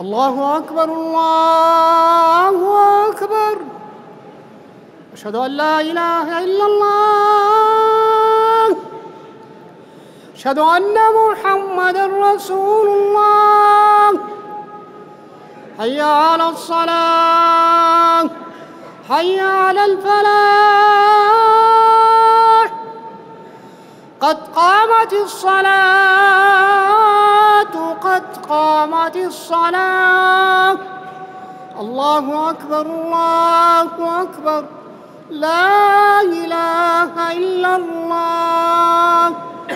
الله أكبر الله أكبر. أشهد أن لا إله إلا الله. أشهد أن محمدًا رسول الله. حي على الصلاة، حي على الفلاح، قد قامت الصلاة، قد قامت الصلاة. الله أكبر الله أكبر. لا إله إلا الله.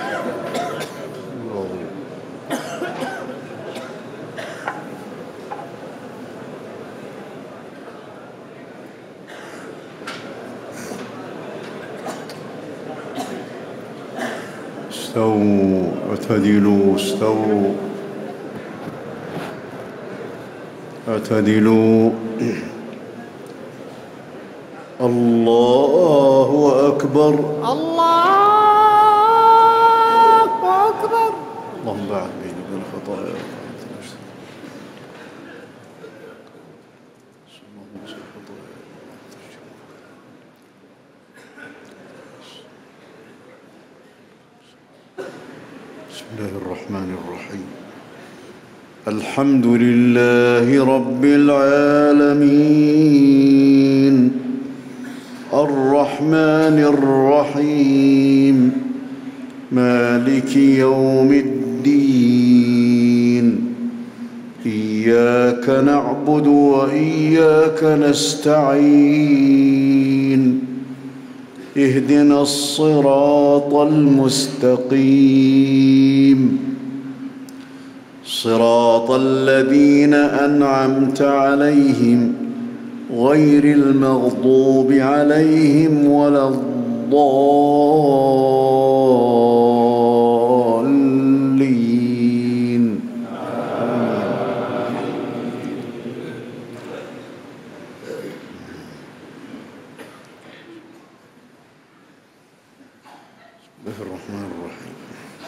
استووا اعتدلوا، استووا اعتدلوا. الله أكبر الله أكبر. اللهم باعد بيني وبين خطاياي. بسم الله الرحمن الرحيم. الحمد لله رب العالمين الرحمن الرحيم مالك يوم الدين. إياك نعبد وإياك نستعين. اهدنا الصراط المستقيم صراط الذين أنعمت عليهم غير المغضوب عليهم ولا الضالين. بسم الله الرحمن الرحيم.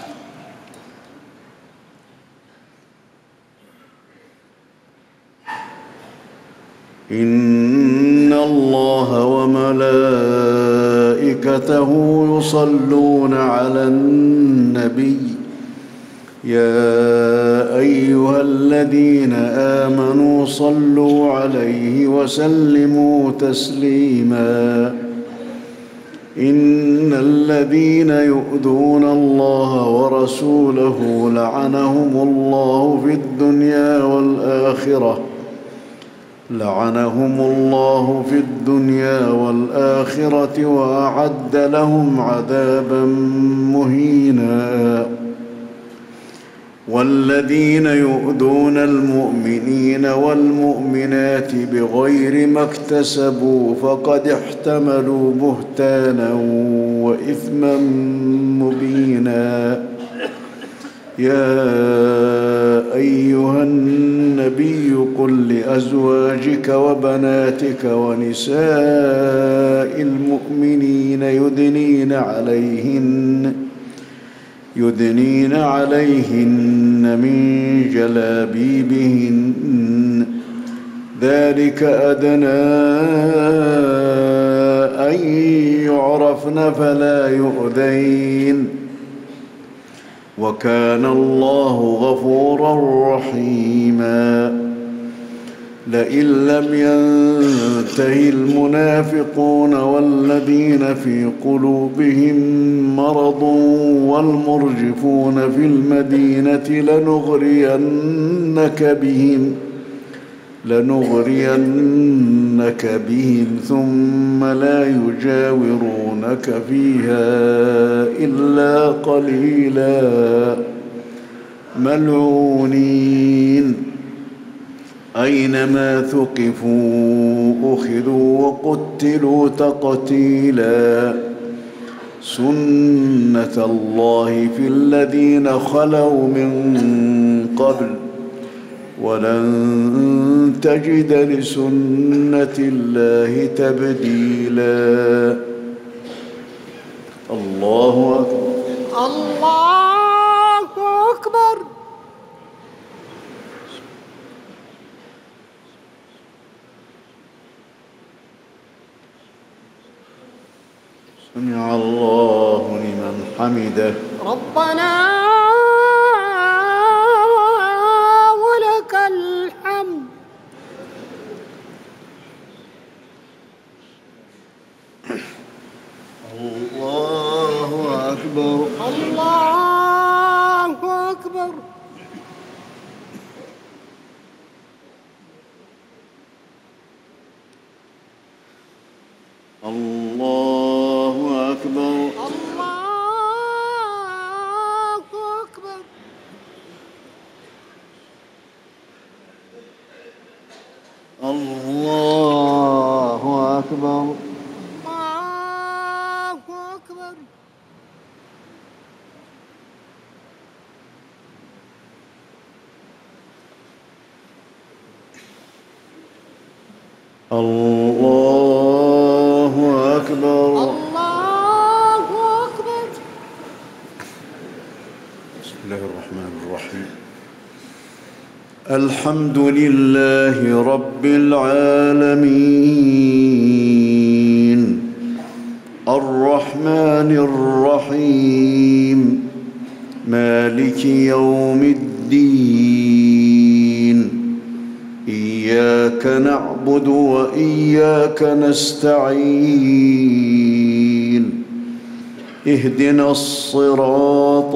إن الله وملائكته يصلون على النبي يا أيها الذين آمنوا صلوا عليه وسلموا تسليما. إن الذين يؤذون الله ورسوله لعنهم الله في الدنيا والآخرة وأعد لهم عذابا مهينا. والذين يؤذون المؤمنين والمؤمنات بغير ما اكتسبوا فقد احتملوا بهتانا وإثما مبينا. يا أيها النبي قل لأزواجك وبناتك ونساء المؤمنين يدنين عليهن من جلابيبهن ذلك أدنى أن يعرفن فلا يؤذين. وكان الله غفورا رحيما. لئن لم ينته المنافقون والذين في قلوبهم مرض والمرجفون في المدينة لنغرينك بهم ثم لا يجاورونك فيها إلا قليلا ملعونين. أينما ثقفوا أخذوا وقتلوا تقتيلا. سنة الله في الذين خلوا من قبل ولن تجد لسنة الله تبديلا. الله أكبر الله أكبر. سمع الله لمن حمده. ربنا ولك الحمد. الله أكبر. الله أكبر. الله أكبر. الله أكبر. الله أكبر. الله أكبر. الله أكبر. الله أكبر. بسم الله الرحمن الرحيم. الحمد لله رب العالمين الرحمن الرحيم مالك يوم الدين إياك نعبد وإياك نستعين اهدنا الصراط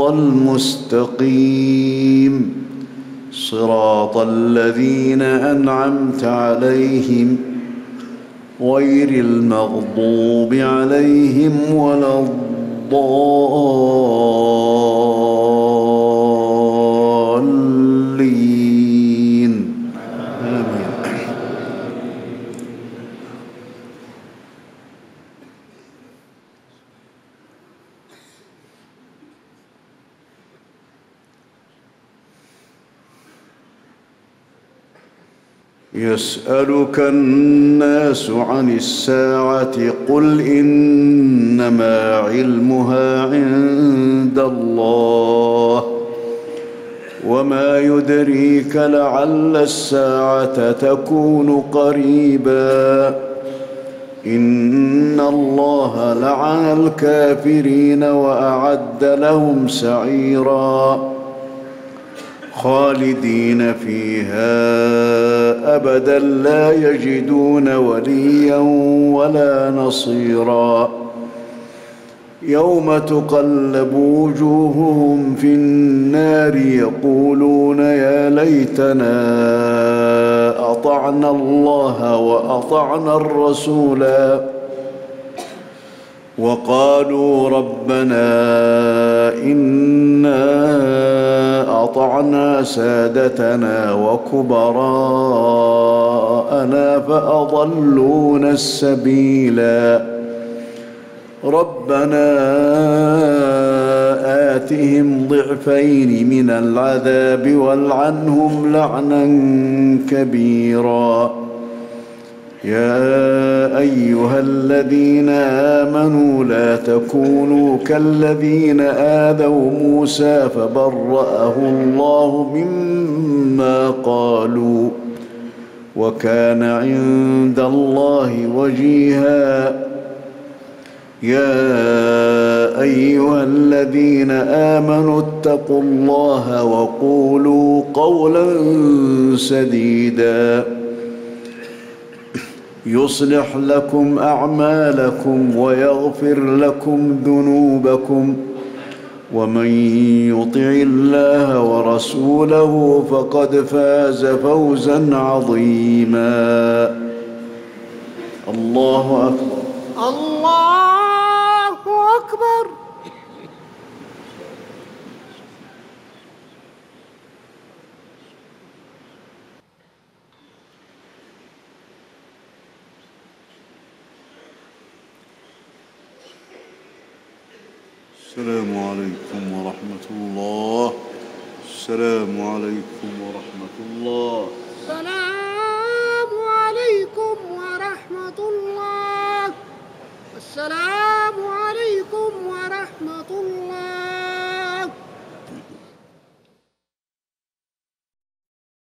المستقيم صراط الذين أنعمت عليهم غير المغضوب عليهم ولا الضالين آمين. يسألك الناس عن الساعة قل إنما علمها عند الله وما يدريك لعل الساعة تكون قريبا إن الله لعن الكافرين وأعد لهم سعيرا خالدين فيها أبدا لا يجدون وليا ولا نصيرا يوم تقلب وجوههم في النار يقولون يا ليتنا أطعنا الله وأطعنا الرسولا وقالوا ربنا إنا أطعنا سادتنا وكبراءنا فأضلونا السبيلا ربنا آتهم ضعفين من العذاب والعنهم لعنا كبيرا يا أيها الذين آمنوا لا تكونوا كالذين آذوا موسى فبرأه الله مما قالوا وكان عند الله وجيها يا أيها الذين آمنوا اتقوا الله وقولوا قولا سديدا يصلح لكم أعمالكم ويغفر لكم ذنوبكم ومن يطع الله ورسوله فقد فاز فوزا عظيما الله أكبر. الله أكبر. السلام عليكم ورحمة الله. السلام عليكم ورحمة الله. السلام عليكم ورحمة الله. السلام